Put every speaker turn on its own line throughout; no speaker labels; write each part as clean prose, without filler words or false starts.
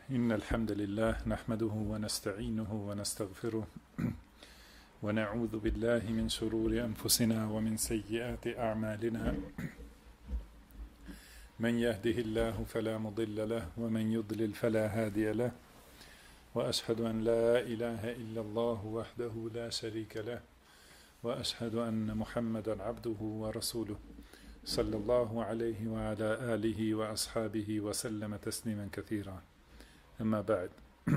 إن الحمد لله نحمده ونستعينه ونستغفره ونعوذ بالله من شرور أنفسنا ومن سيئات أعمالنا من يهده الله فلا مضل له ومن يضلل فلا هادي له وأشهد أن لا إله إلا الله وحده لا شريك له وأشهد أن محمدا عبده ورسوله صلى الله عليه وعلى آله وأصحابه وسلم تسليما كثيرا أما بعد.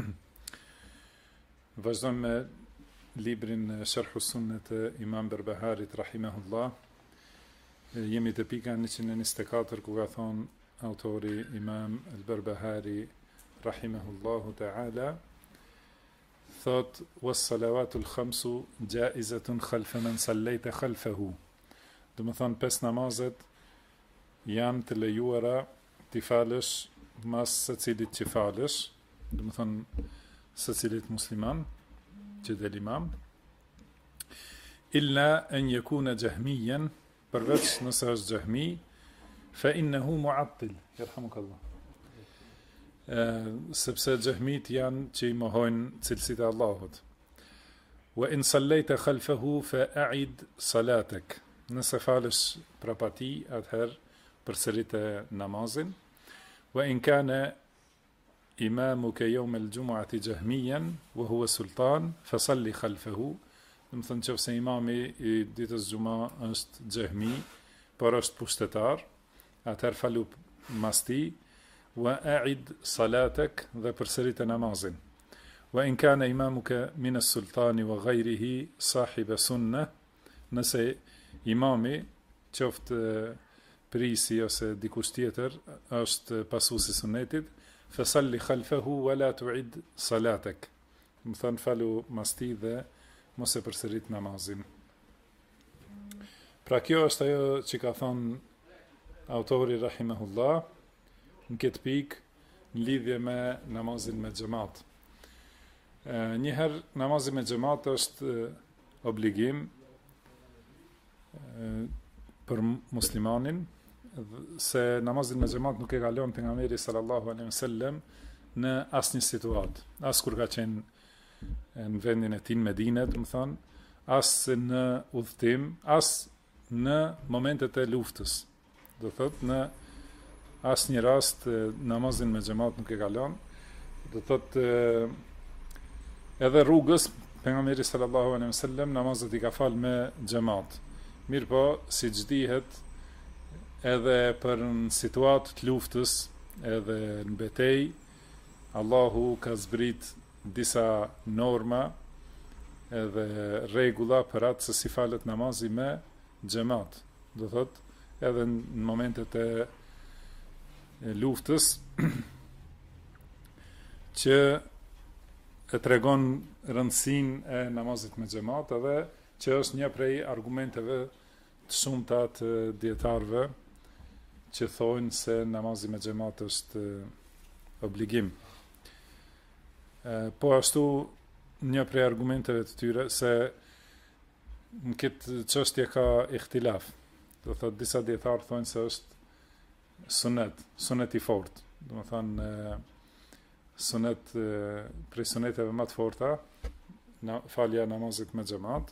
Vazhdojmë me librin Sharh Sunnet e Imam Berbeharit rahimahullah. Jemi te pika 124 ku ka thon autori Imam al-Berbehari rahimahullahu ta'ala thot was-salawatul khamsu jaizatun khalfa man sallayta khalfahu. Do të thon pesë namazet janë të lejuara ti falësh mas secilit që falësh, do të thonë secilit musliman që del imam, illa an yakuna jahmiyan, përveç nëse është jahmi, fa innahu mu'attil, yarhamukallah. Sepse jahmit janë që i mohojnë cilësitë e Allahut. Wa in sallayta khalfahu fa a'id salatak. Nëse falësh prapa tij, atëherë përsëritë namazin. وإن كان إمامك يوم الجمعة جهميا وهو سلطان فصلي خلفه. Do të thonë nëse imami I ditës xuma është xehmi, por është pushtetar, atëherë falu mas tij, wa a'id salatak, dhe përsëritë namazin. Wa in kana imamuka min as-sultani wa ghayrihi sahib sunnah, nëse imami qoftë prisi ose dikush tjetër është pasuesi sunetit, fasalli khalfahu wala tu'id salatak. Do të thonë falu mas tij dhe mos e përsërit namazin. Pra kjo është ajo që ka thënë autori rahimahullah në këtë pikë në lidhje me namazin me xhamat. Njëherë namazi me xhamat është obligim për muslimanin, se namazin me xhamat nuk e ka lënë pejgamberi sallallahu alaihi wasallam në asnjë situatë, as kur ka qenë në vendin e tij në Medinë, do të thonë, as në udhtim, as në momentet e luftës. Do thotë në asnjë rast namazin me xhamat nuk e ka lënë. Do thotë edhe rrugës pejgamberi sallallahu alaihi wasallam namazet I ka fal me xhamat. Mirë po, si çdihet edhe për në situatë të luftës, edhe në betej, Allahu ka zbrit disa norma edhe regula për atë se si falet namazi me xhamat. Do thot, edhe në momentet e luftës, që e tregon rëndësinë e namazit me xhamat, edhe që është një prej argumenteve të shumta të dietarëve që thonë se namazi me xhamat është obligim. Po ashtu një prej argumenteve të tyre se në këtë çështje ka ihtilaf. Do thotë disa dietarë thonë se është sunet I fortë. Do të thonë sunet prej suneteve më të forta, falja namazit me xhamat.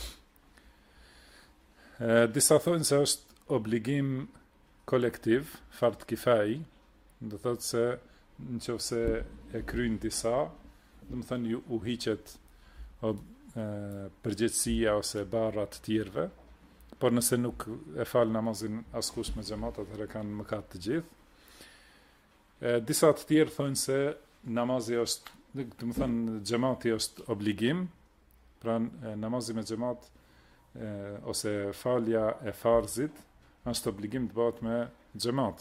Disa thonë se është obligim kolektiv, fard kifai, do thotë se nëse e kryen disa, do të thonë u hiqet përgjegjësia ose barra të tjerëve, por nëse nuk e fal namazin askush me xhamat, atëherë kanë mëkat të gjithë. Disa të tjerë thonë se namazi është, do të thonë xhamati është obligim, pra namazi me xhamat ose falja e farzit është obligim të bëhet me xhamat.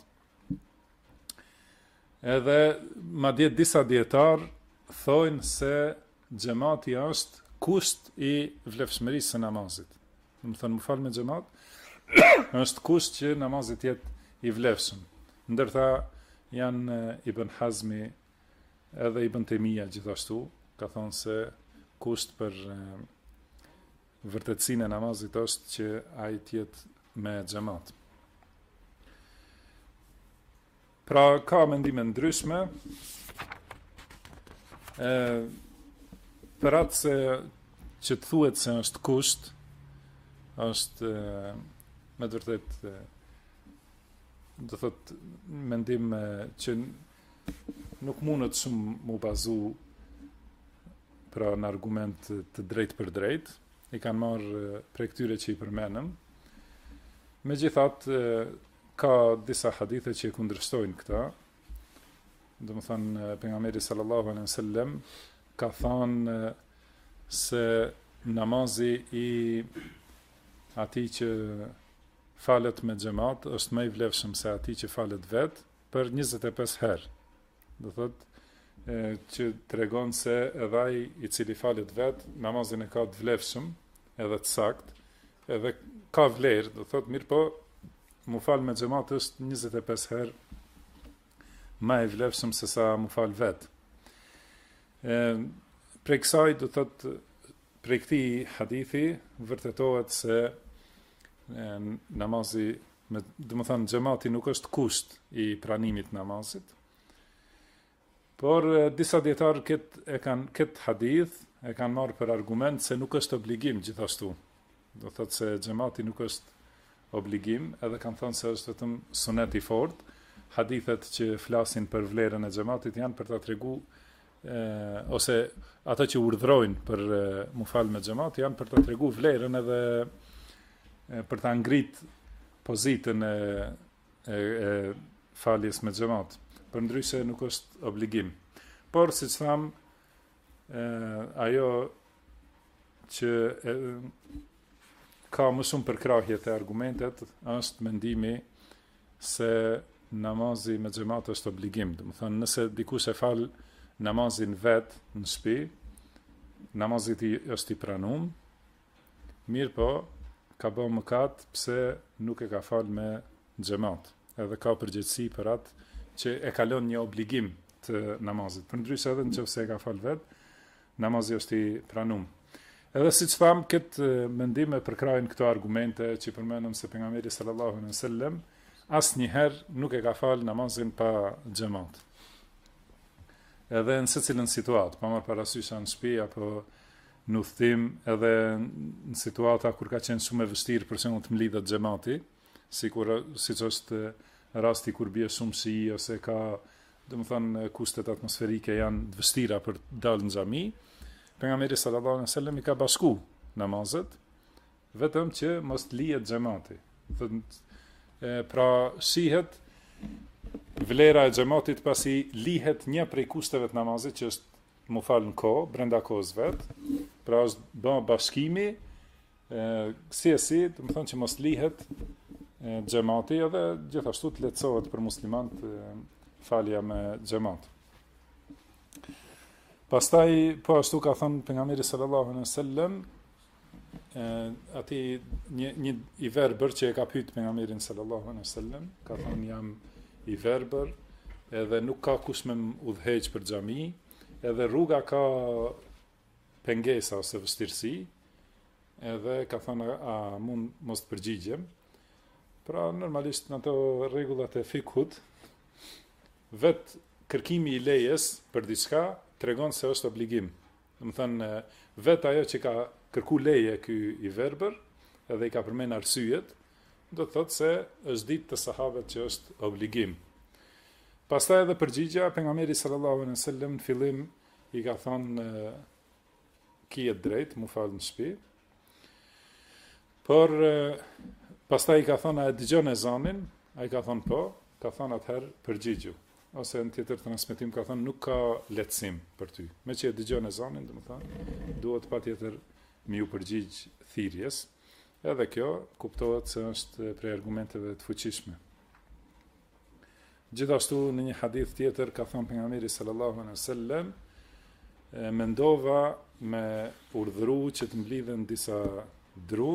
Edhe madje disa dietar thonë se xhamati është kusht I vlefshmërisë së namazit. Do të thonë, më fal me xhamat është kusht që namazi të jetë I vlefshëm. Ndërsa janë Ibn Hazmi edhe Ibn Taymija gjithashtu ka thonë se kusht për vërtetësinë e namazit është që ai të jetë me xhamat. Pra ka mendime ndryshme, Për atë se që të thuhet se është kusht, është me të vërtet do thot mendim që nuk mundet shumë mu bazu pra në argument të drejt për drejt, i kanë marrë prej këtyre që i përmenëm. Megjithatë, ka disa hadithe që i kundërshtojnë këta. Domethënë pejgamberi sallallahu alaihi wasallam ka thënë se namazi i atij që falet me xhamat është më i vlefshëm se atij që falet vet për 25 herë. Do thotë që tregon se edhe ai i cili falet vet, namazin e ka të vlefshëm, edhe të sakt, edhe ka vlerë, do thotë mirë po, mu fal me xhamat është 25 herë më i vlefshëm se sa mu fal vet. Prej kësaj, do thotë, prej këtij hadithi vërtetohet se namazi, do të thënë xhamati nuk është kusht i pranimit të namazit. Por disa dietarë këtë hadith e kanë marrë për argument se nuk është obligim gjithashtu. Do thotë se xhamati nuk është obligim, edhe kanë thënë se është vetëm sunet i fortë. Hadithet që flasin për vlerën e xhamatit janë për ta treguar ose ato që urdhrojnë për mu fal me xhamat janë për ta treguar vlerën edhe për ta ngrit pozitën e faljes me xhamat. Përndryshe nuk është obligim. Por, si që tham, ajo që ka më shumë përkrahje të argumentet, është mendimi se namazi me xhamat është obligim. Do të thonë, nëse dikush e fal namazin vet në shtëpi, namazi i është i pranuar, mirë po, ka bërë mëkat pse nuk e ka fal me xhamat. Edhe ka përgjegjësi për atë që e kalon një obligim të namazit. Përndryshe edhe nëse e ka fal vet, namazi është i pranuar. Edhe siç tham, këtë mendime përkrajnë këto argumente që përmendëm se pejgamberi sallallahu alaihi wasallam asnjëherë nuk e ka fal namazin pa xhamat. Edhe në secilën situatë, pa marrë parasysh në shtëpi apo në udhtim, edhe në situata kur ka qenë shumë e vështirë për shembull të mlidhet xhamati, siç është rasti kur bie shumë shi ose ka, domethënë, kushtet atmosferike janë të vështira për të dalë në xhami, pejgamberi sallallahu alaihi wasallam i ka bashku namazet, vetëm që mos lihet xhamati. Pra shihet vlera e xhamatit pasi lihet një prej kushteve të namazit që është mu fal në kohë, brenda kohës vet. Pra është bën bashkimi si, domethënë që mos lihet xhamati edhe gjithashtu të lehtësohet për muslimanët falja me xhamat. Pastaj po ashtu ka thënë pejgamberi sallallahu alaihi wasallam aty një i verbër që e ka pyet pejgamberin sallallahu alaihi wasallam, ka thënë jam i verbër, edhe nuk ka kush me udhëheq për xhami, edhe rruga ka pengesa ose vështirësi, edhe ka thënë a mund mos të përgjigjem. Pra, normalisht në ato rregullat e fikut, vetë kërkimi i lejes për diçka tregon se është obligim. Do të thënë, vetë ajo që ka kërku leje ky i verbër, edhe i ka përmend arsyet, do të thotë se është ditë të sahabët që është obligim. Pastaj edhe përgjigja, pejgamberi sallallahu alaihi wasallam në fillim i ka thënë kije drejt, mu fal në shtëpi. Por pastaj i ka thënë, a e dëgjon ezanin? Ai ka thënë po, ka thënë atëherë përgjigju. Ose në tjetër transmetim ka thënë nuk ka lehtësim për ty. Me që e dëgjon ezanin, domethënë, duhet patjetër me ju përgjigj thirrjes. Edhe kjo kuptohet se është prej argumenteve të fuqishme. Gjithashtu në një hadith tjetër ka thënë pejgamberi sallallahu alaihi wasallam, mendova me urdhëru që të mblidhen disa dru,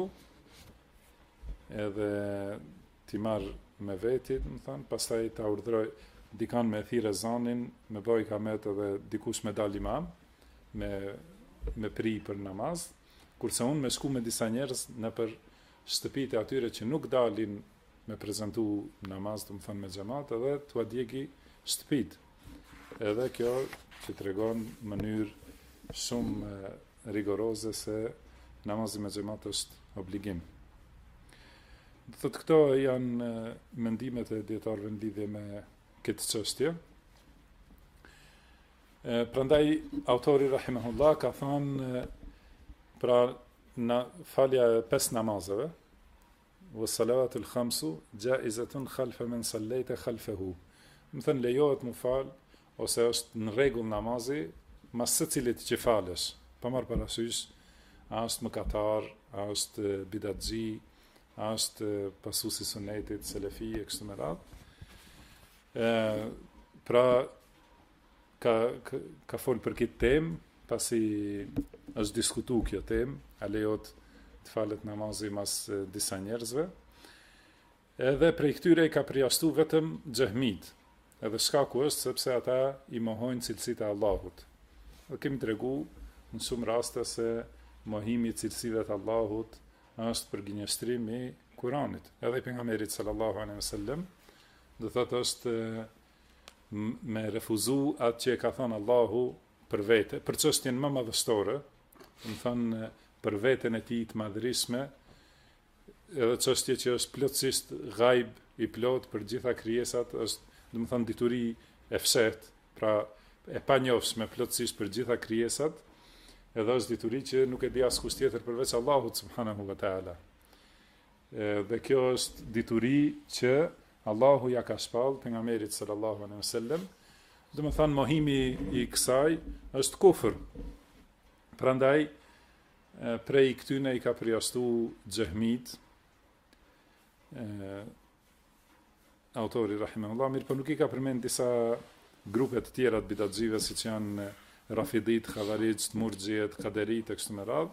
edhe t'i marr me veti, domethënë, pastaj ta urdhëroj dikan me thirrë zanin, me bëj kamet edhe dikush me dal imam, me pri për namaz, kurse unë me shku me disa njerëz në për shtëpitë e atyre që nuk dalin me prezentu namaz, domethënë me xhamat, edhe t'ua djegi shtëpitë. Edhe kjo që tregon mënyrë shumë rigoroze se namazi me xhamat është obligim. Do thotë këto janë mendimet e dietarëve në lidhje me këtë çështje. Prandaj autori rahimahullah ka thënë pra falja e 5 namazeve wa salawatul khamsu jaizatun khalfa man sallaita khalfahu. Më thënë lejohet më fal ose është në rregull namazi mas secilit që falesh, pa marrë parasysh a është mëkatar, a është bidatxhi, a është pasuesi i sunetit, selefi e kështu me radhë. Pra ka fol për këtë temë, pasi është diskutu kjo temë, a lejohet të falet namazi mas disa njerëzve. Edhe prej këtyre i ka përjashtu vetëm xehmit. Edhe shkaku është sepse ata i mohojnë cilësitë e Allahut. Dhe kemi tregu në shumë raste se mohimi i cilësive të Allahut është për gënjeshtrim i Kuranit. Edhe pejgamberit sallallahu alaihi wasallam do thotë është me refuzu atë që e ka thënë Allahu për vete, për çështjen më madhështore, do të thënë për veten e tij të madhërisme, edhe çështje që është plotësisht ghaib i plot për gjitha krijesat, është do të thënë dituri e fshehtë, pra e panjohshme plotësisht për gjitha krijesat, edhe është dituri që nuk e di askush tjetër përveç Allahut subhanahu wa taala. Dhe kjo është dituri që Allahu ja ka shpall pejgamberit sallallahu alaihi wasallam. Do të thënë mohimi i kësaj është kufër. Prandaj prej këtyne i ka përjashtu xehmit, autori rahimahullah, mirë, por nuk i ka përmend disa grupe të tjera të bidatxive, siç janë Rafidit, Khawarijt, Murxhiet, Qaderit e kështu me radhë.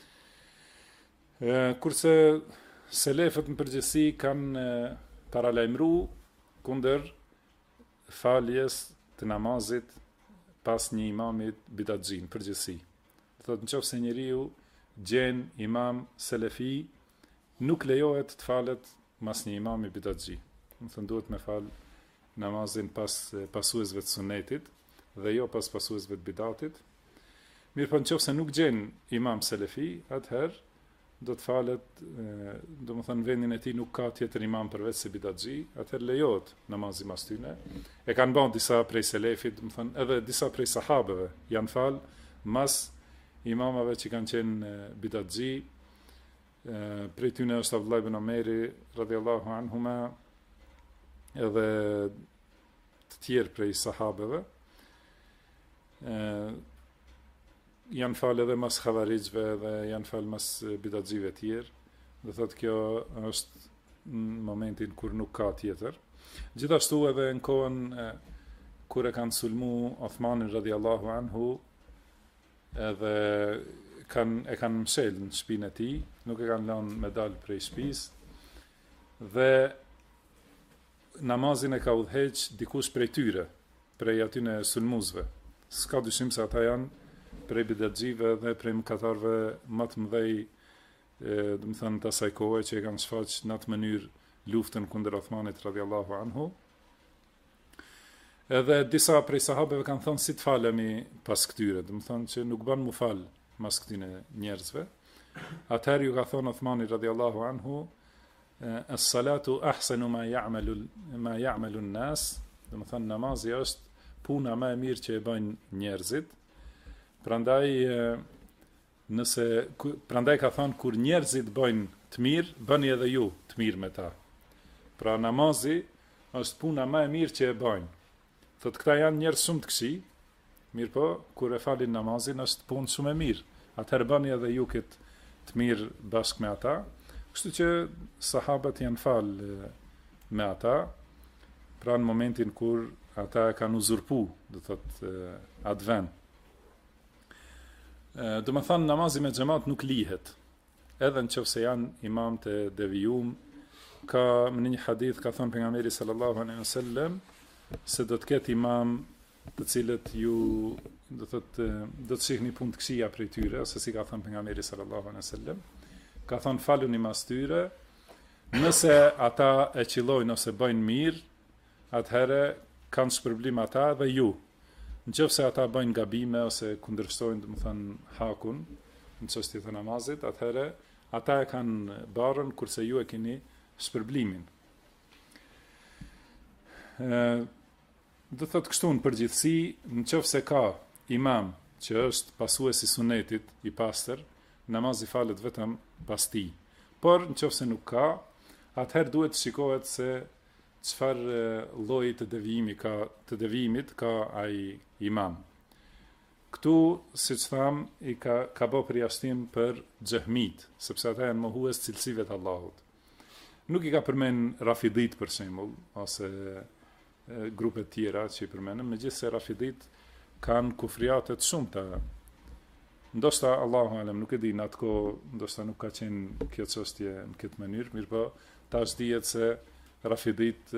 Kurse selefët në përgjithësi kanë paralajmëruar kundër faljes të namazit pas një imamit bidatxhi në përgjithësi. Do thotë nëse njeriu gjen imam selefi, nuk lejohet të falet mas një imami bidatxhi. Do thonë duhet me fal namazin pas pasuesve të sunetit dhe jo pas pasuesve të bidatit. Mirë, po nëse nuk gjen imam selefi, atëherë do të falet, do të thënë vendin e tij nuk ka tjetër imam përveç se bidatxhi, atëherë lejohet namazi mas tyne. E kanë bën disa prej selefit, do të thënë edhe disa prej sahabeve janë fal mas imamave që kanë qenë bidatxhi. Prej tyne është Abdullah ibn Omeri radhiyallahu anhuma, edhe të tjerë prej sahabeve. Janë falë edhe mas Khawarijve dhe janë falë mas bidatxive tjerë. Dhe thotë kjo është në momentin kur nuk ka tjetër. Gjithashtu edhe në kohën kur e kanë sulmu Uthmanin radhiyallahu anhu, edhe e kanë mshel në shtëpinë e tij, nuk e kanë lënë me dalë prej shtëpisë, dhe namazin e ka udhëheq dikush prej tyre, prej atyne sulmuesve. S'ka dyshim se ata janë prej bidatxive dhe prej mëkatarëve më të mëdhej, do të thënë të asaj kohe që e kanë shfaq në atë mënyrë luftën kundër Uthmanit radhiyallahu anhu. Edhe disa prej sahabeve kanë thënë si të falemi pas këtyre, do të thënë që nuk bën mu fal mas këtyne njerëzve. Atëherë ju ka thënë Uthmani radhiyallahu anhu, as-salatu ahsanu ma ya'malu an-nas, do të thënë namazi është puna më e mirë që e bëjnë njerëzit. Prandaj ka thënë kur njerëzit bëjnë të mirë, bëni edhe ju të mirë me ta. Pra namazi është puna më e mirë që e bëjnë. Thotë këta janë njerëz shumë të këqij, mirë po kur e falin namazin është punë shumë e mirë. Atëherë bëni edhe ju këtë të mirë bashkë me ata. Kështu që sahabët janë falë me ata, pra në momentin kur ata kanë uzurpu, do thotë atë vend. Do më thënë namazi me xhamat nuk lihet, edhe nëse janë imam të devijum. Ka në një hadith ka thënë pejgamberi sallallahu alaihi wasallam se do të ketë imam të cilët ju do të shihni punë të këqija prej tyre, ose si ka thënë pejgamberi sallallahu alaihi wasallam, ka thënë faluni mas tyre, nëse ata e qillojnë ose bëjnë mirë, atëherë kanë shpërblim ata dhe ju. Nëse ata bëjnë gabime ose kundërshtojnë, domethënë, hakun në çështje të namazit, atëherë ata e kanë barën kurse ju e keni shpërblimin. Do thotë kështu në përgjithësi, nëse ka imam që është pasuesi i sunetit i pastër, namazi falet vetëm pas tij. Por nëse nuk ka, atëherë duhet të shikohet se çfarë lloji të devijimit ka ai imam. Këtu, siç tham, i ka bë përjashtim për xehmit, sepse ata janë mohues cilësive të Allahut. Nuk i ka përmend rafidit për shembull, ose grupe tjera që i përmendëm, megjithëse rafidit kanë kufriate të shumta. Ndoshta Allahu alem, nuk e di, në atë kohë ndoshta nuk ka qenë kjo çështje në këtë mënyrë, mirëpo tash dihet se rafidit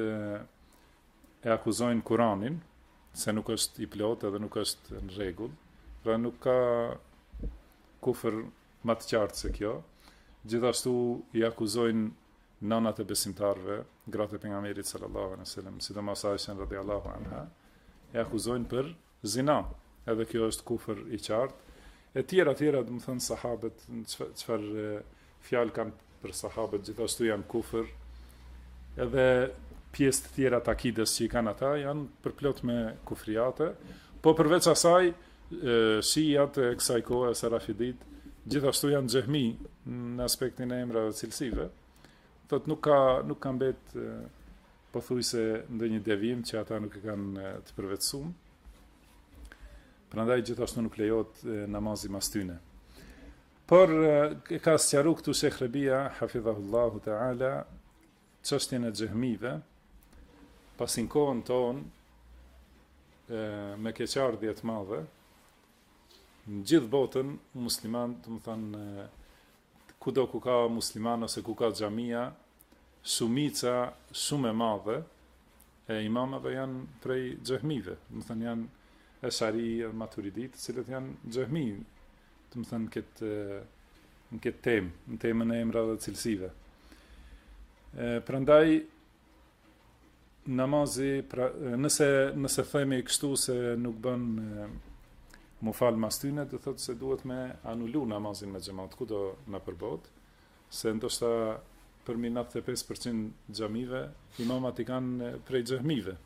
e akuzojnë Kur'anin se nuk është i plot edhe nuk është në rregull, pra nuk ka kufër më të qartë se kjo. Gjithashtu i akuzojnë nënat e besimtarëve, gratë e pejgamberit sallallahu alaihi wasallam, sidomos Aisha radhiyallahu anha, e akuzojnë për zina. Edhe kjo është kufër i qartë. E tjera, domethënë sahabët, çfarë fjalë kanë për sahabët, gjithashtu janë kufër. Edhe pjesë të tjera të akides që i kanë ata janë përplot me kufriate, po përveç asaj, shijat e kësaj kohe se rafidit, gjithashtu janë xehmi në aspektin e emrave dhe cilësive. Thot nuk ka mbet pothuajse ndonjë devijim që ata nuk e kanë të përvetësuar. Prandaj gjithashtu nuk lejohet namazi mas tyne. Por e ka sqaruar këtu Sheikh Rabia hafidhahullahu taala çështjen e xehmive, pasi në kohën tonë me keqardhje të madhe, në gjithë botën musliman, domethënë kudo ku ka musliman ose ku ka xhamia, shumica shumë e madhe e imamave janë prej xehmive, domethënë janë Eshari e Maturidit, të cilët janë xehmi, domethënë në këtë temë, në temën e emrave dhe cilësive. Prandaj namazi, nëse themi kështu se nuk bën mu fal mas tyne, do thotë se duhet me anulu namazin me xhamat, kudo në përbot, se ndoshta përmi 95% xhamive imamat i kanë prej xehmive.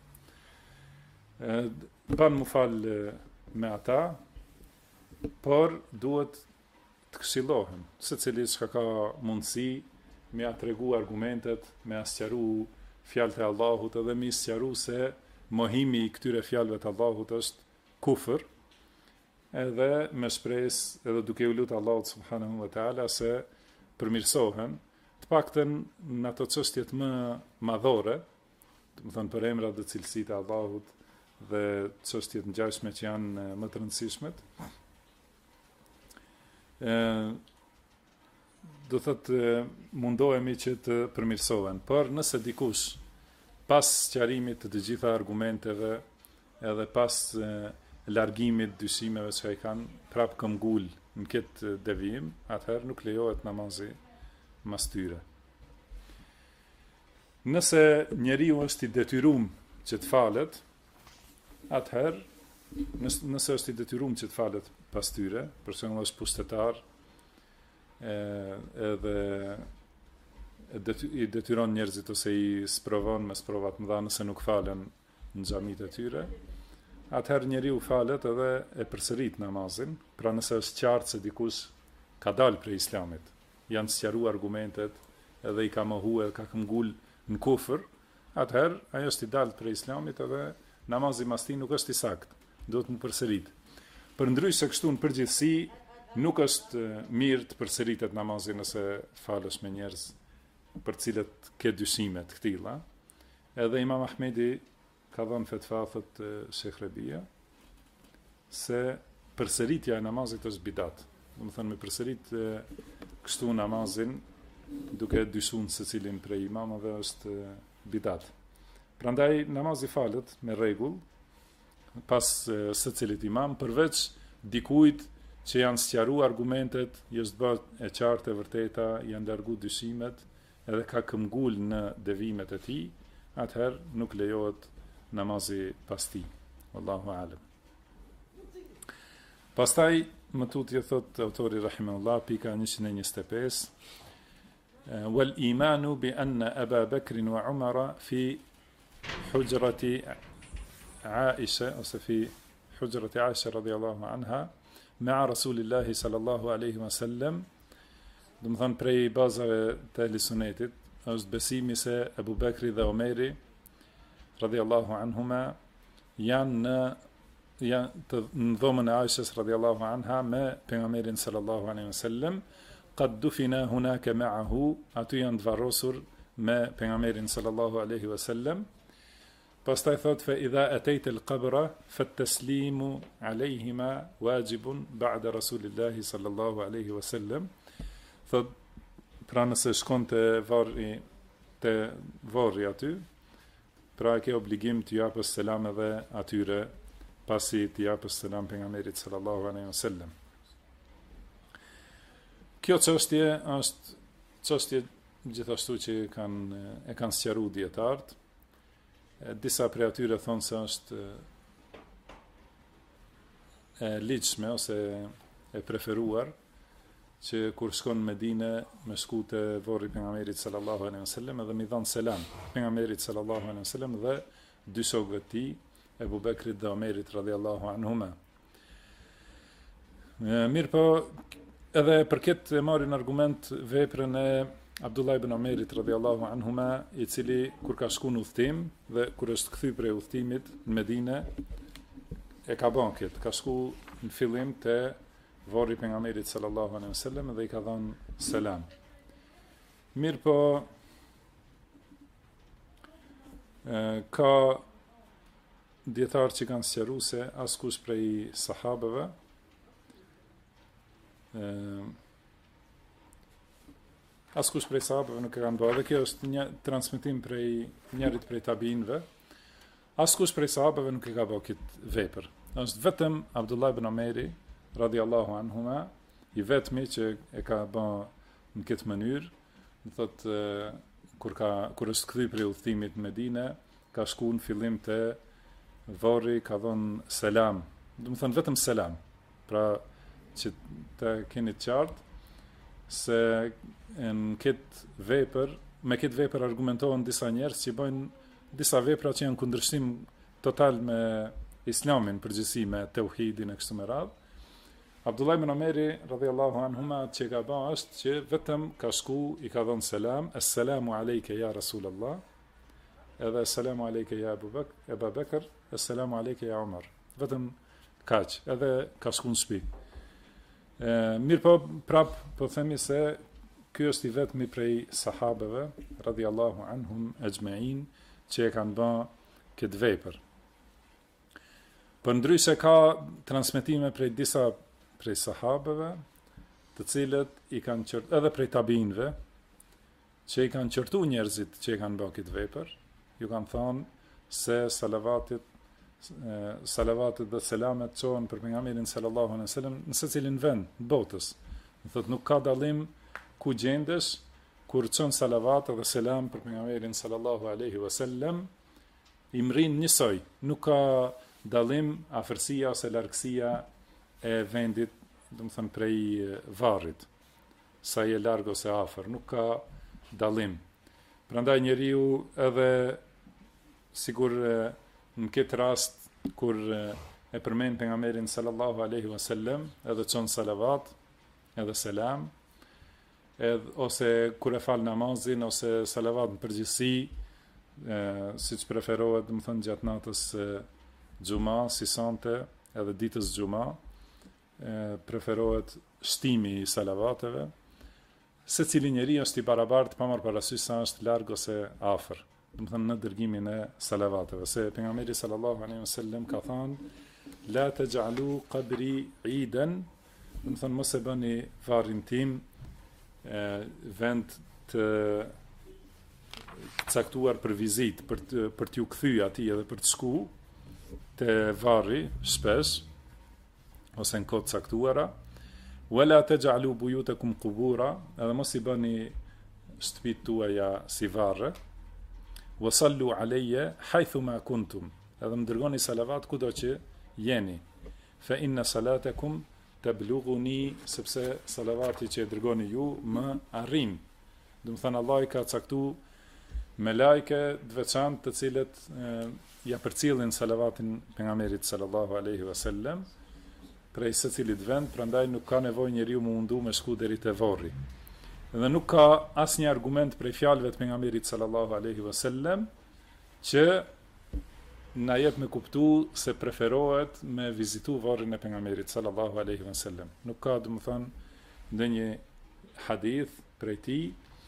Ban mu fal me ata, por duhet të këshillohen, secili çka ka mundësi me a tregu argumentet, me a sqaru fjalët e Allahut, edhe me sqaru se mohimi i këtyre fjalëve të Allahut është kufër, edhe me shpresë, edhe duke u lutur Allahut subhanahu wa taala se përmirësohen, të paktën në ato çështje më madhore, domethënë për emrat dhe cilësitë e Allahut dhe çështjet ngjashme që janë më të rëndësishmet. Do thotë mundohemi që të përmirësohen, por nëse dikush pas sqarimit të gjitha argumenteve edhe pas largimit dyshimeve që ai kanë, prap këmbgul në këtë devijim, atëherë nuk lejohet namazi mas tyre. Nëse njeriu është i detyruar që të falet, atëherë nëse është i detyruar që të falet pas tyre, për shembull është pushtetar, edhe i detyron njerëzit ose i sprovon me sprovat mëdha nëse nuk falen në xhamit e tyre, atëherë njeriu falet edhe e përsërit namazin, pra nëse është qartë se dikush ka dalë prej islamit, janë sqaruar argumentet, edhe i ka mohuar, ka këmbgul në kufër, atëherë ajo është i dalë prej islamit edhe namazi mas tij nuk është i saktë, duhet të përsërit. Përndryshe kështu në përgjithësi nuk është mirë të përsëritet namazi nëse falesh me njerëz për cilët ke dyshime të këtilla. Edhe Imam Ahmedi ka dhënë fetva, thot Sheikh Rabia, se përsëritja e namazit është bidat. Domethënë me përsërit kështu namazin duke dyshuar secilin prej imamave është bidat. Prandaj namazi falet me rregull pas secilit imam, përveç dikujt që janë sqaruar argumentet, është bërë e qartë e vërteta, janë largu dyshimet, edhe ka këmbgul në devimet e tij, atëherë nuk lejohet namazi pas tij. Wallahu a'lam. Pastaj më tutje thot autori rahimahullah pika 125 wal imanu bi anna Aba Bekrin wa Umara fi hujrati Aisha ose fi hujrati Aisha radhiyallahu anha ma'a Rasulillahi sallallahu alaihi wasallam. Do të thënë prej bazave të Ehlisunetit është besimi se Abu Bekri dhe Omeri radhiyallahu anhuma janë në dhomën e Aishës radhiyallahu anha me pejgamberin sallallahu alaihi wasallam, qad dufina hunaka ma'ahu, aty janë varrosur me pejgamberin sallallahu alaihi wasallam. Pastaj thot fa idha atayta al-qabra fa-taslimu alayhima wajibun ba'da rasulillahi sallallahu alaihi wasallam. Thot pra nëse shkon te varri aty, pra ke obligim të japësh selam edhe atyre pasi të japësh selam pejgamberit sallallahu alaihi wasallam. Kjo çështje është çështje gjithashtu që e kanë sqaruar dietarët. Disa prej atyre thonë se është e ligjshme ose e preferuar që kur shkon në Medinë me shku te varri pejgamberit sallallahu alaihi wasallam dhe mi dhan selam pejgamberit sallallahu alaihi wasallam dhe dy shokëve të tij, Ebu Bekrit dhe Omerit radhiyallahu anhuma. Mirë po, edhe për këtë e marrin argument veprën e Abdullah ibn Omerit radhiyallahu anhuma, i cili kur ka shku në udhtim dhe kur është kthy prej udhtimit në Medinë, e ka bën këtë, ka shku në fillim te varri pejgamberit sallallahu alaihi wasallam dhe i ka dhënë selam. Mirë po, ka dietarë që kanë sqaruar se askush prej sahabëve nuk e kanë bërë, dhe kjo është një transmetim prej njerit prej tabiinëve. Askush prej sahabëve nuk e ka bërë këtë vepër. Është vetëm Abdullah ibn Omeri radhiyallahu anhuma, i vetmi që e ka bërë në këtë mënyrë. Do thotë kur është kthy prej udhëtimit në Medinë, ka shkuar në fillim te varri, ka dhënë selam. Do të thënë vetëm selam. Pra që të keni të qartë se me këtë vepër argumentohen disa njerëz që bëjnë disa vepra që janë kundërshtim total me Islamin, përgjithësi me tauhidin e kështu me radhë. Abdullah ibn Omeri radhiyallahu anhuma që ka bërë është që vetëm ka shku, i ka dhënë selam, assalamu alejke ya Rasulullah, edhe assalamu alejke ya Abu Bekr, assalamu alejke ya Umar. Vetëm kaq, edhe ka shku në shtëpi. Mirë po, prap po themi se ky është i vetmi prej sahabeve radhiyallahu anhum ajma'in që e kanë bërë këtë vepër. Për ndryshe ka transmetime prej disa prej sahabeve, të cilët i kanë qërtu, edhe prej tabiinëve, që i kanë qërtu njerëzit që i kanë bërë këtë vepër, ju kanë thonë se salavatet dhe selamet qohen për pejgamberin sallallahu alaihi wasallam në secilin vend të botës. Do thotë nuk ka dallim ku gjendesh kur çon salavat dhe selam për pejgamberin sallallahu alaihi wasallam, i mrin njësoj, nuk ka dallim afërsia ose largësia e vendit, do të thënë prej varrit, sa je larg ose afër, nuk ka dallim. Prandaj njeriu edhe sigur në këtë rast kur e përmend pejgamberin sallallahu alaihi wasallam, edhe çon salavat, edhe selam, ose kur e fal namazin ose salavat në përgjithësi, siç preferohet, do të thënë gjatë natës xuma, si sonte, edhe ditës xuma, preferohet shtimi i salavateve. Secili njeri është i barabartë pa marrë parasysh sa është larg ose afër, do të thënë në dërgimin e salavateve. Se pejgamberi sallallahu alaihi wasallam ka thënë la taj'alu qabri idan, do të thënë mos e bëni varrin tim vend të caktuar për vizitë, për t'ju kthy atij edhe për të shku te varri shpesh ose në kohë caktuara. Wala taj'alu buyutakum qubura, edhe mos i bëni shtëpitë tuaja si varre. Wa sallu alayya haythu ma kuntum, edhe më dërgoni salavat kudo që jeni. fa inna salatakum tablughuni, sepse salavati që e dërgoni ju më arrin. Do të thënë Allah i ka caktuar me lajke të veçantë të cilët ja përcjellin salavatin pejgamberit sallallahu alaihi wasallam prej secilit vend, prandaj nuk ka nevojë njeriu më mundu me shku deri te varri. Dhe nuk ka asnjë argument prej fjalëve të pejgamberit sallallahu alaihi wasallam që na jep me kuptu se preferohet me vizitu varrin e pejgamberit sallallahu alaihi wasallam. Nuk ka, domethënë, ndonjë hadith prej tij,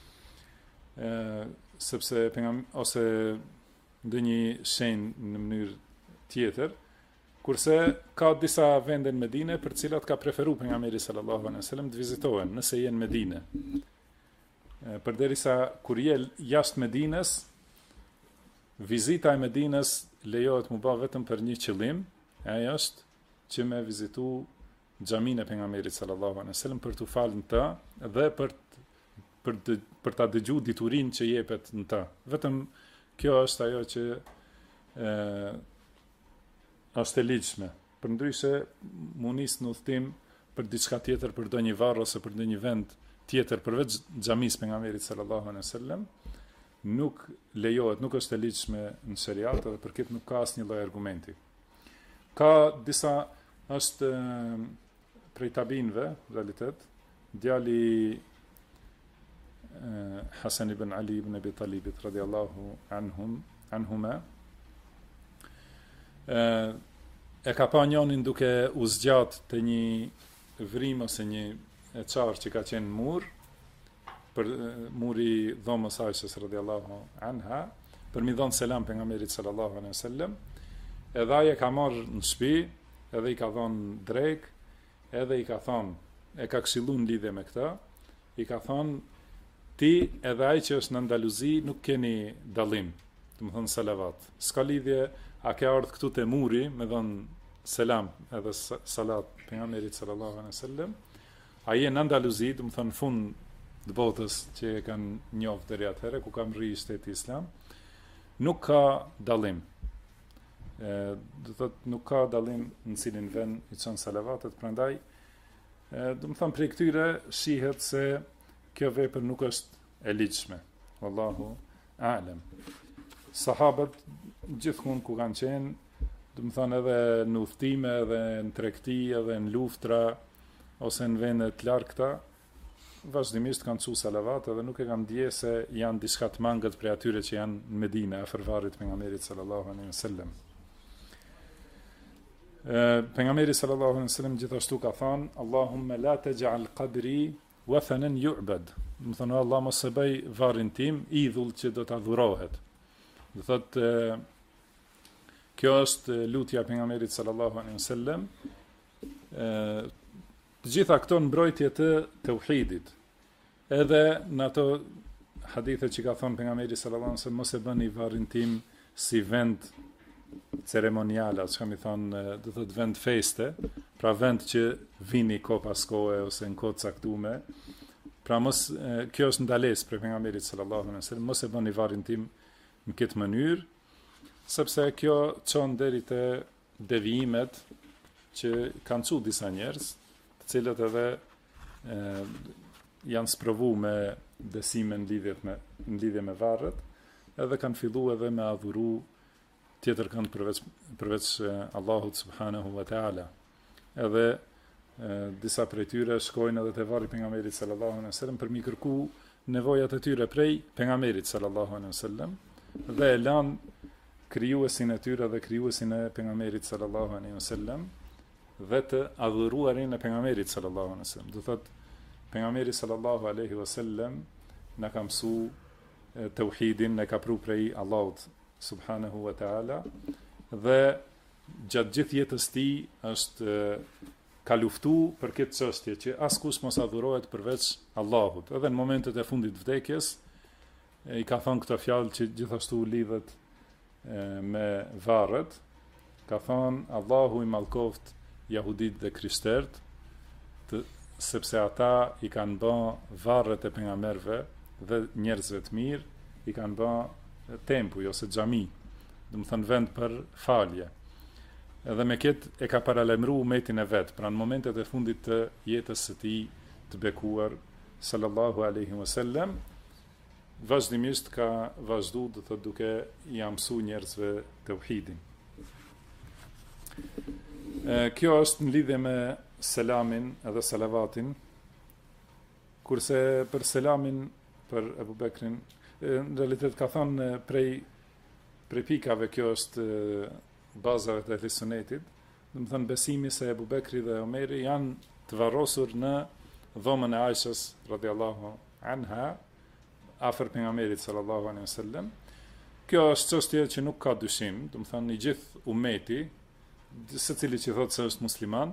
sepse ose ndonjë shenjë në mënyrë tjetër, kurse ka disa vende në Medinë për të cilat ka preferuar pejgamberi sallallahu alaihi wasallam të vizitohen nëse janë në Medinë. Përderisa kur je jashtë Medinës, vizita e Medinës lejohet mu bë vetëm për një qëllim, ajo është që me vizitu xhamin e pejgamberit sallallahu alaihi wasallam për të falë në të dhe për ta dëgjuar diturinë që jepet në të. Vetëm kjo është ajo që është e ligjshme. Përndryshe munis në udhtim për diçka tjetër, për ndonjë varr ose për ndonjë vend tjetër përveç xhamisë pejgamberit sallallahu alaihi wasallam, nuk lejohet, nuk është e ligjshme në shariat dhe për këtë nuk ka asnjë lloj argumenti. Ka disa, është prej tabinëve, realitet, djali Hasan ibn Ali ibn Abi Talibit radiallahu anhuma, e ka pa njonin duke u zgjat të një vrim ose një e qarë që ka qenë mur, për muri dhomës Aishës radiallahu anha, për mi dhonë selam pejgamberit sallallahu alaihi wasallam, edhe ai e ka marrë në shtëpi, edhe i ka thonë drejk, edhe i ka thonë, e ka këshilluar në lidhje me këtë, i ka thonë, ti edhe ai që është në Andaluzi nuk keni dallim, do të thonë salavat. S'ka lidhje, a ke ardhur këtu te muri me dhënë selam edhe salat pejgamberit sallallahu alaihi wasallam, ai në Andaluzi, do të thonë fund të botës që e kanë njohur deri atëherë, ku ka mri shteti islam, nuk ka dallim. Do thotë nuk ka dallim në cilin vend i çon salavatet, prandaj do të them prej këtyre shihet se kjo vepër nuk është e ligjshme. Wallahu a'lam. Sahabët gjithkund ku kanë qenë, do të them edhe në udhtime, edhe në tregti, edhe në luftra ose në vende të largëta, vazhdimisht kanë çu salavat edhe nuk e kanë dije se janë diçka të mangët prej atyre që janë në Medinë, afër varrit pejgamberit sallallahu alaihi wasallam. Pejgamberi sallallahu alaihi wasallam gjithashtu ka thënë, Allahumma la taj'al qabri wathanan yu'bad. Do thonë Allah mos e bëj varrin tim idhull që do ta adhurohet. Do thotë kjo është lutja e pejgamberit sallallahu alaihi wasallam. Të gjitha këto mbrojtje të tauhidit. Edhe në ato hadithe që ka thonë pejgamberi sallallahu alaihi wasallam, mos e bëni varrin tim si vend ceremonial, që kam i thonë, do thotë vend feste, pra vend që vini ko pas kohe ose në kohë caktuar. Pra mos, kjo është ndalesë për pejgamberit sallallahu alaihi wasallam, mos e bëni varrin tim në këtë mënyrë, sepse kjo çon deri te devijimet që kanë çu disa njerëz, të cilët edhe janë sprovu me besime në lidhje me varret, edhe kanë filluar edhe me adhuru tjetër kanë përveç Allahut subhanahu wa taala. Edhe disa prej tyre shkojnë edhe te varri i pejgamberit sallallahu alaihi wasallam për mi kërku nevojat e tyre prej pejgamberit sallallahu alaihi wasallam dhe e lanë krijuesin e tyre dhe krijuesin e pejgamberit sallallahu alaihi wasallam dhe të adhuruarin e pejgamberit sallallahu alaihi wasallam. Do thotë pejgamberi sallallahu alaihi wasallam na ka mësuar tauhidin, na ka pru prej Allahut subhanahu wa taala dhe gjatë gjithë jetës tij është ka luftu për këtë çështje që askush mos adhurohet përveç Allahut. Edhe në momentet e fundit të vdekjes i ka thënë këto fjalë që gjithashtu lidhet me varret. Ka thënë Allahu i mallkoft jahudit dhe krishterët, sepse ata i kanë bën varret e pejgamberëve dhe njerëzve të mirë i kanë bën tempuj ose xhami, do të thënë vend për falje. edhe me këtë e ka paralajmëruar umetin e vet, pra në momentet e fundit të jetës së tij të bekuar sallallahu alaihi wasallam, vazhdimisht ka vazhdu, do të duke i mësuar njerëzve tauhidin. Kjo është në lidhje me selamin edhe salavatin, kurse për selamin për Ebu Bekrin, në realitet ka thonë prej pikave, kjo është bazave të ehli sunetit, do të thënë besimi se Ebu Bekri dhe Omeri janë të varrosur në dhomën e Aishës radhiyallahu anha, afër pejgamberit sallallahu alaihi wasallam. Kjo është çështje që nuk ka dyshim, do të thënë i gjithë umeti, secili që thotë se është musliman,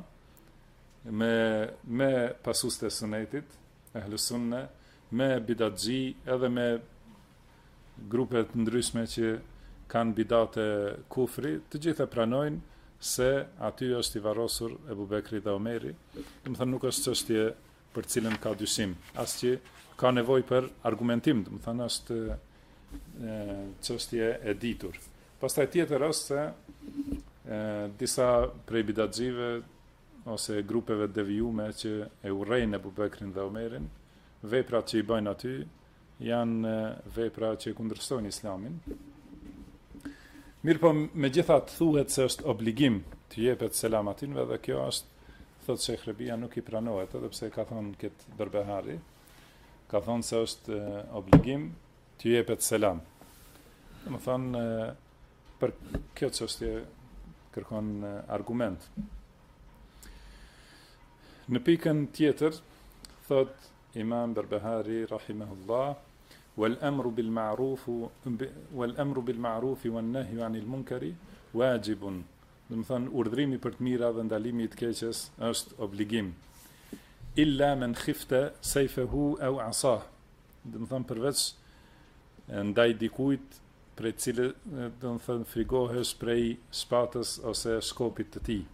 me pasuestë e sunetit, ehlus sunne, me bidatxhi, edhe me grupe të ndryshme që kanë bidate kufri, të gjithë e pranojnë se aty është i varrosur Ebu Bekri dhe Omeri. Do të thënë nuk është çështje për cilën ka dyshim, as që ka nevojë për argumentim, do të thënë është çështje e ditur. Pastaj tjetër është se disa prej bidatxhive ose grupeve devijume që e urrejnë Ebu Bekrin dhe Omerin, veprat që i bëjnë aty janë vepra që kundërshtojnë Islamin. Mirë po, megjithatë thuhet se është obligim të jepet selam atinve, dhe kjo është, thotë Sheh Rebia, nuk i pranohet, edhe pse ka thonë këtë Berbehari, ka thonë se është obligim të jepet selam. Më thonë, për kjo çështje kërkon argument. Në pikën tjetër, thot Imam Berbehari rahimahullah, والأمر بالمعروف والنهي عن المنكر واجب. Do të thënë urdhrimi për të mira dhe ndalimi i të keqes është obligim. Illa man khifta sayfahu aw asah. Do të thënë përveç ndaj dikujt prej cilë, do të thënë frigohesh prej shpatës ose shkopit të tij.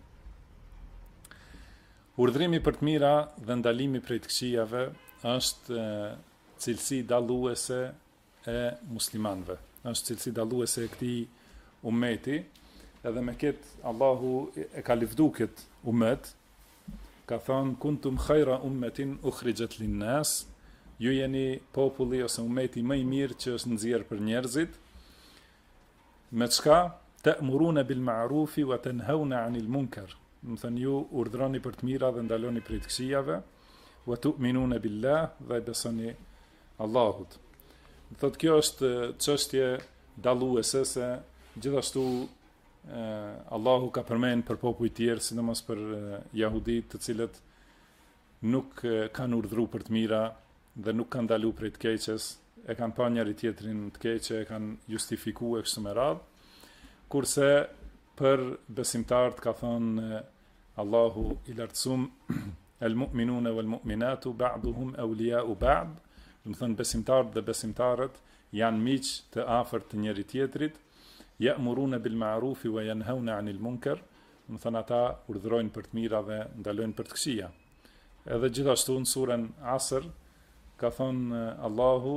Urdhrimi për të mira dhe ndalimi prej të këqijave është cilësi dalluese e muslimanëve. Është cilësi dalluese e këtij ummeti, edhe me këtë Allahu e ka lëvdu këtë ummet, ka thonë kuntum khayra ummetin ukhrijat lin-nas, ju jeni populli ose ummeti më i mirë që është nxjerrë për njerëzit. Me çka? Ta'muruna bil ma'rufi wa tanhauna 'anil munkar. Do të thënë ju urdhroni për të mira dhe ndaloni prej të këqijave, wa tu'minuna billah, dhe besoni Allahut. Thotë kjo është çështje dalluese, se gjithashtu Allahu ka përmend për popull të tjerë, sidomos për jahudit, të cilët nuk kanë urdhëruar për të mira dhe nuk kanë ndaluar prej të keqes, e kanë pa njëri tjetrin të keqe, e kanë justifikuar kështu me radhë, kurse për besimtarët ka thënë Allahu i lartësuam el mu'minuna wal mu'minatu ba'duhum awliya'u ba'd. Do të thënë besimtarët dhe besimtarët janë miq të afërt të njëri tjetrit, ya'muruna bil ma'rufi wa yanhauna 'anil munkar. Do të thënë ata urdhërojnë për të mira dhe ndalojnë për të këqija. Edhe gjithashtu në surën Asr ka thënë Allahu,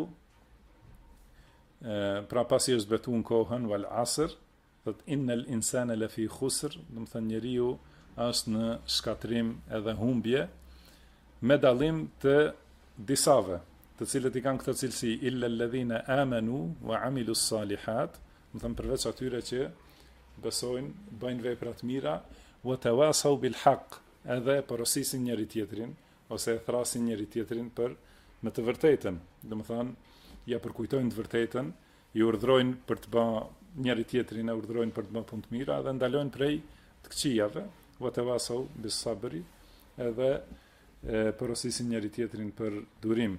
pra pasi është betuar kohën wal asr, thot innal insana lafi khusr, do të thënë njeriu është në shkatrim edhe humbje, me dallim të disave, të cilët i kanë këtë cilësi, illa alladhina amanu wa amilus salihat, do të thënë përveç atyre që besojnë, bëjnë vepra të mira, wa tawasaw bil haqq, edhe porosisin njëri tjetrin ose e thrasin njëri tjetrin me të vërtetën. Do të thënë ja përkujtojnë të vërtetën, i urdhrojnë për të bërë njëri tjetrin, e urdhrojnë për të bërë punë të mira dhe ndalojnë prej të këqijave, wa tawasaw bis sabri, edhe porosisin njëri tjetrin për durim.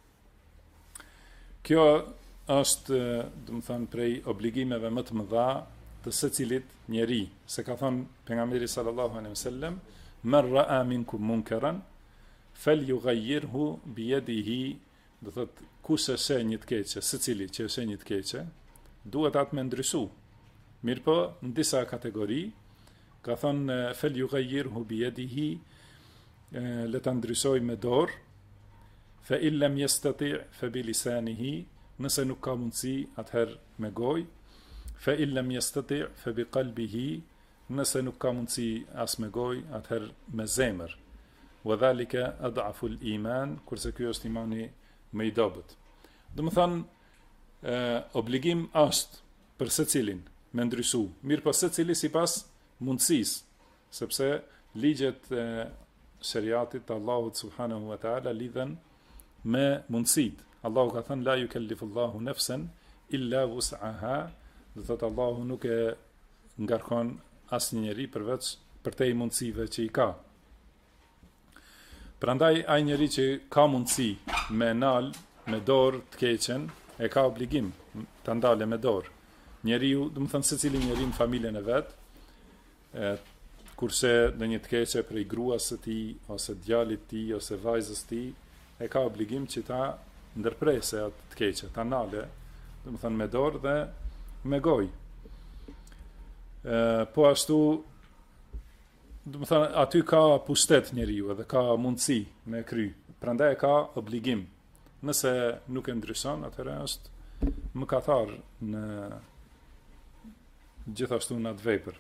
Kjo është, do të thënë, prej obligimeve më të mëdha të secilit njeri, se ka thënë pejgamberi sallallahu alaihi wasallam, man ra'a minkum munkaran falyughayyirhu bi yadihi, do thotë kush e sheh një të keqe, secili që e sheh një të keqe, duhet atë me ndryshu. Mirpo në disa kategori ka thënë falyughayyirhu bi yadihi, le ta ndryshoj me dorë, fa in lam yastati' fa bi lisanihi, nëse nuk ka mundësi atëherë me gojë, fa in lam yastati' fa bi qalbihi, nëse nuk ka mundësi as me gojë, atëherë me zemër. Wa dhalika ad'afu al-iman, kurse ky është imani më i dobët. Do të thonë, obligim është për secilin me ndrysu, mirë po secili sipas mundësisë, sepse ligjet e shariatit të Allahut subhanahu wa taala lidhen me mundësitë. Allahu ka thënë la yukellifullahu nafsan illa wus'aha, do thotë Allahu nuk e ngarkon asnjë njeri përveç përtej mundësive që i ka. Prandaj ai njeri që ka mundësi me nal me dorë të keqen, e ka obligim ta ndale me dorë. Njeriu, do të thënë secili njeri në familjen e vet, kurse në një të keqe prej gruas së tij, ose djalit të tij, ose vajzës së tij, e ka obligim që ta ndërprese atë të keqe, ta nale, do të thënë me dorë dhe me gojë. Po ashtu, do të thënë aty ka pushtet njeriu edhe ka mundësi me kry, prandaj ka obligim. Nëse nuk e ndryshon, atëherë është mëkatar në gjithashtu në atë vepër.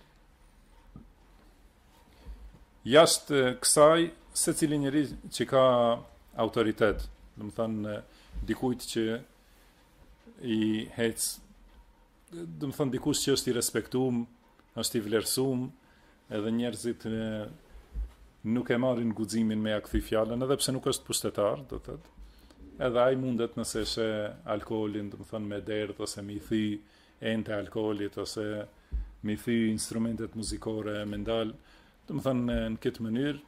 Jashtë kësaj, secili njeri që ka autoritet, do të thënë dikujt që i hec, do të thënë dikush që është i respektuar, është i vlerësuar, edhe njerëzit nuk e marrin guximin me ja kthy fjalën, edhe pse nuk është pushtetar, do të thotë. Edhe ai mundet nëse she alkoolin, do të thonë me derdh, ose me i thy ente alkoolit, ose me i thy instrumentet muzikore, me ndal, do të thonë në këtë mënyrë,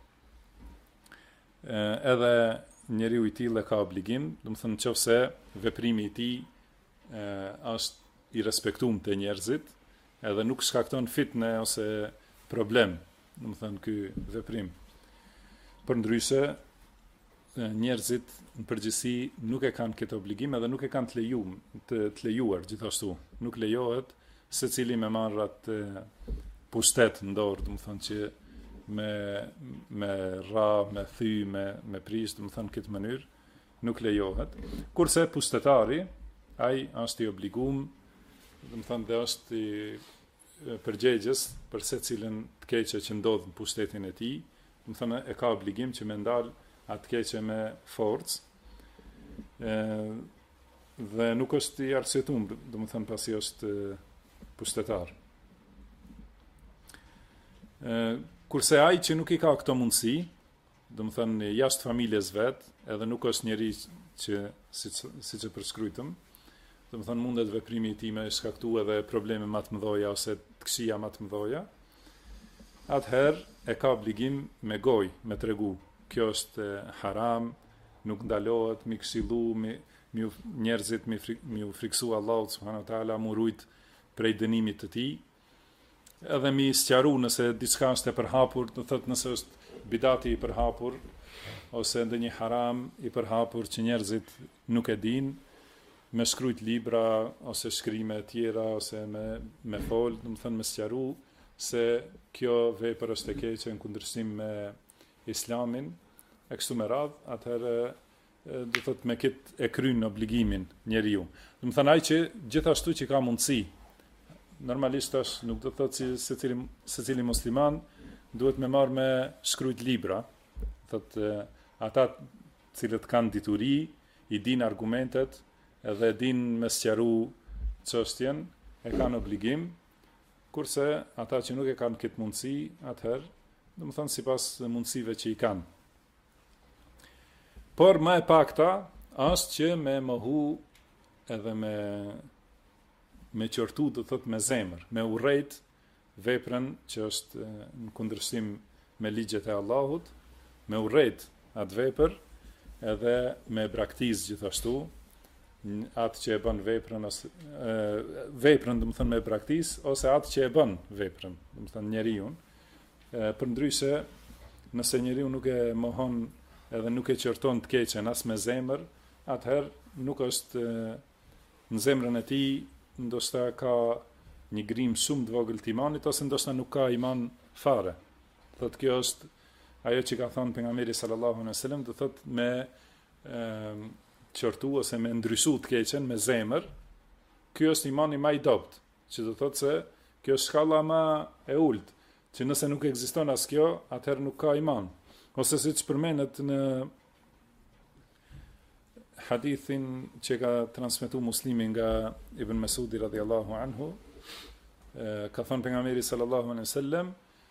edhe njeriu i tillë ka obligim, do të thonë nëse veprimi i tij është i respektuar te njerëzit, edhe nuk shkakton fitne ose problem, do të thënë ky veprim. Përndryshe, njerëzit në përgjithësi nuk e kanë këtë obligim edhe nuk e kanë të lejuar gjithashtu. Nuk lejohet secili me marr atë pushtet në dorë, do të thënë që me ra, me thy, me prish, do të thënë këtë mënyrë, nuk lejohet. Kurse pushtetari, ai është i obliguar, do të thënë dhe është i përgjegjës për secilën të keqe që ndodh në pushtetin e tij, do të thënë e ka obligim që me ndal atë keqe me forcë, dhe nuk është i arsyetuar, do të thënë pasi është pushtetar. Kurse ai që nuk i ka këto mundësi, do të thënë jashtë familjes vet, edhe nuk është njeri që siç e përshkruajtëm, do të thënë mundet veprimi i tij me shkaktu edhe probleme më të mëdha ose të këqija më të mëdha, atëherë e ka obligim me gojë, me tregu. Kjo është haram, nuk ndalohet, mi këshillu, njerëzit mi u friksu Allahut subhanahu wa taala, mu rujt prej dënimit të tij, edhe mi sqaru nëse diçka është e përhapur, do thotë nëse është bidati i përhapur, ose ndonjë haram i përhapur që njerëzit nuk e dinë, me shkrujt libra, ose shkrime të tjera, ose me fol, do të thënë me sqaru se kjo vepër është e keqe në kundërshtim me Islamin, e kështu me radhë, atëherë do thotë me këtë e kryen obligimin njeriu. Do të thënë ai që gjithashtu që ka mundësi, normalisht është nuk do të thotë si secili musliman duhet me marr me shkrujt libra, thotë ata cilët kanë dituri, i dinë argumentet, edhe din me sqaru çështjen, e kanë obligim, kurse ata që nuk e kanë këtë mundësi, atëherë, do të thonë sipas mundësive që i kanë. Por më e pakta është që me mohu edhe me qortu, do thotë me zemër, me urrejt veprën që është në kundërshtim me ligjet e Allahut, me urrejt atë vepër, edhe me braktis gjithashtu, atë që e bën veprën, veprën do të thënë me braktis, ose atë që e bën veprën, do të thënë njeriu. Përndryshe, nëse njeriu nuk e mohon edhe nuk e qorton të keqen as me zemër, atëherë nuk është në zemrën e tij, ndoshta ka një grim shumë të vogël të imanit, ose ndoshta nuk ka iman fare. Thotë kjo është ajo që ka thënë pejgamberi sallallahu alejhi dhe sellem, do thotë me qortu ose me ndryshu të keqen me zemër, ky është imani më i dobët, që do thotë se Kjo është shkalla më e ulët, që nëse nuk ekziston as kjo, atëherë nuk ka iman. Ose siç përmendet në hadithin që ka transmetuar Muslimi nga Ibn Mesudi radhiyallahu anhu, ka thënë pejgamberi sallallahu alaihi wasallam,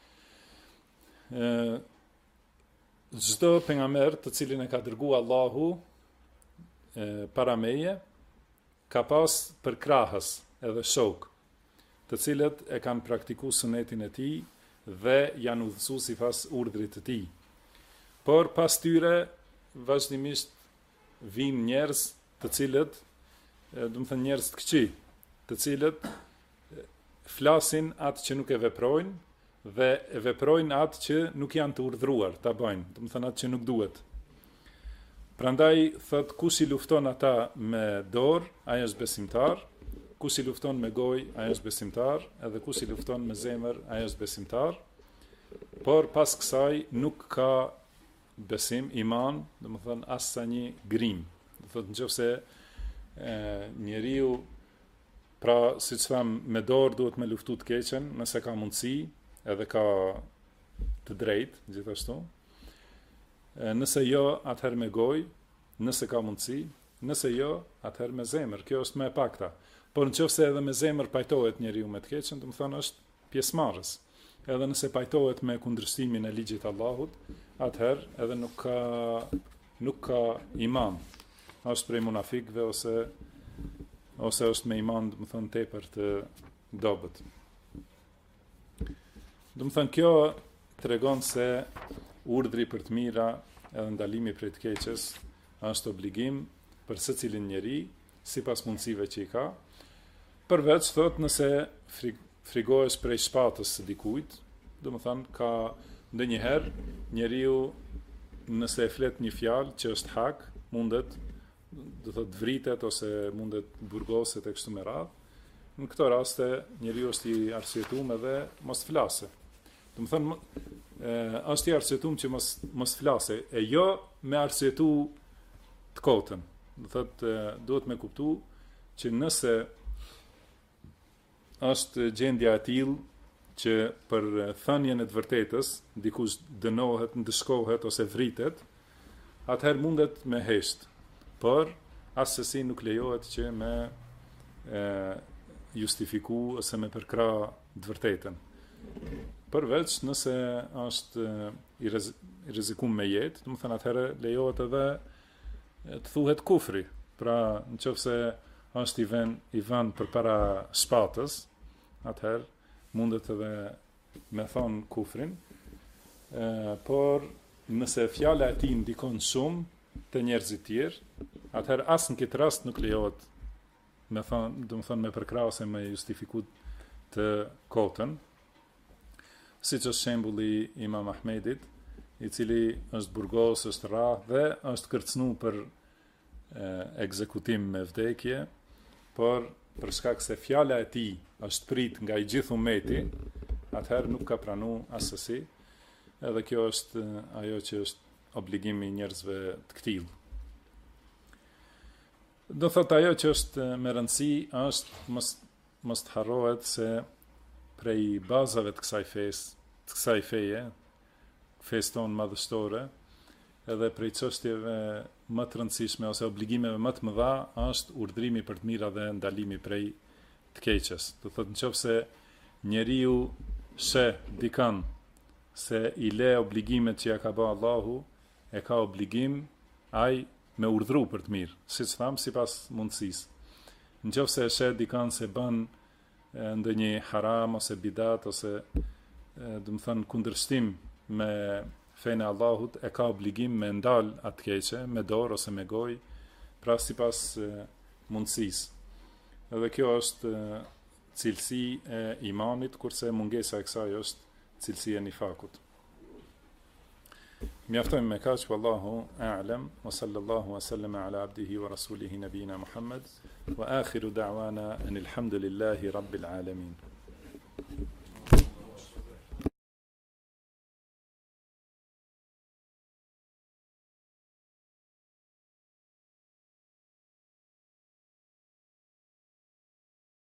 çdo pejgamber të cilin e ka dërguar Allahu para meje, ka pas për krahës edhe shok, të cilët e kanë praktikuar sunetin e tij dhe janë udhësuar sipas urdhrit të tij. Por pas tyre vazhdimisht vinë njerëz të cilët, do të thënë njerëz të këqij, të cilët flasin atë që nuk e veprojnë dhe e veprojnë atë që nuk janë të urdhëruar ta bëjnë, do të thënë atë që nuk duhet. Prandaj thot kush i lufton ata me dorë, ai është besimtar, kush i lufton me gojë, ai është besimtar, edhe kush i lufton me zemër, ai është besimtar. Por pas kësaj nuk ka besim, iman, do të thënë as sa një grim. Do thotë nëse njeriu, pra siç tham, me dorë duhet me luftu të keqen, nëse ka mundësi, edhe ka të drejtë gjithashtu. Nëse jo, atëherë me gojë, nëse ka mundësi, nëse jo, atëherë me zemër. Kjo është më e pakta. Por nëse edhe me zemër pajtohet njeriu me të keqen, do të thonë është pjesëmarrës. Edhe nëse pajtohet me kundërshtimin e ligjit të Allahut, atëherë edhe nuk ka iman. Është prej munafikëve ose është me iman, do të thonë tepër të dobët. Do të thënë kjo tregon se urdhri për të mira edhe ndalimi prej të keqes është obligim për secilin njeri sipas mundësive që i ka. Përveç thot nëse frigohesh prej shpatës së dikujt, do të thënë ka ndonjëherë njeriu nëse e flet një fjalë që është hak, mundet do thot vritet ose mundet burgoset e kështu me radhë. Në këto raste njeriu është i arsyetuar edhe mos flasë. Do të thënë është i arsyetuar që mos flasë, e jo me arsyetu të kotën. Do thotë duhet me kuptu që nëse është gjendja e tillë që për thënien e të vërtetës dikush dënohet, ndëshkohet ose vritet, atëherë mundet me hesht, por asesi nuk lejohet që me justifiku ose me përkra të vërtetën. Përveç nëse është i rrezikum me jetë, do të thënë atëherë lejohet edhe të thuhet kufri. Pra nëse është i vënë përpara shpatës, atëherë mundet edhe me thonë kufrin, por nëse fjala e tij ndikon shumë te njerëzit tjerë, atëherë as në këtë rast nuk lejohet me thonë, do të thonë me përkrah ose me justifiku të kotën. Siç është shembulli i Imam Ahmedit, i cili është burgos, është rrah dhe është kërcënuar për ekzekutim me vdekje, por për shkak se fjala e tij është prit nga i gjithë ummeti, atëherë nuk ka pranuar asesi, edhe kjo është ajo që është obligimi i njerëzve të këtillë. Do thot ajo që është me rëndësi është mos të harrohet se prej bazave të kësaj feje, fesë tonë madhështore, edhe prej çështjeve më të rëndësishme ose obligimeve më të mëdha është urdhrimi për të mira dhe ndalimi prej të keqes. Do thotë nëse njeriu sheh dikën se i le obligimet që ja ka bërë Allahu, e ka obligim ai me urdhru për të mirë, siç tham, sipas mundësisë. Nëse e sheh dikën se bën ndonjë haram ose bidat ose do të thënë kundërshtim me fenë e Allahut, e ka obligim me ndal atë keqe, me dorë ose me gojë, pra sipas mundësisë. Edhe kjo është cilësi e imanit, kurse mungesa e kësaj është cilësia e nifakut. Mjaftojmë me kaq, wallahu a'lam, wa sallallahu wa sallama ala abdihi wa rasulihi nabina Muhammad, wa akhiru da'wana anil hamdulillahi rabbil alamin.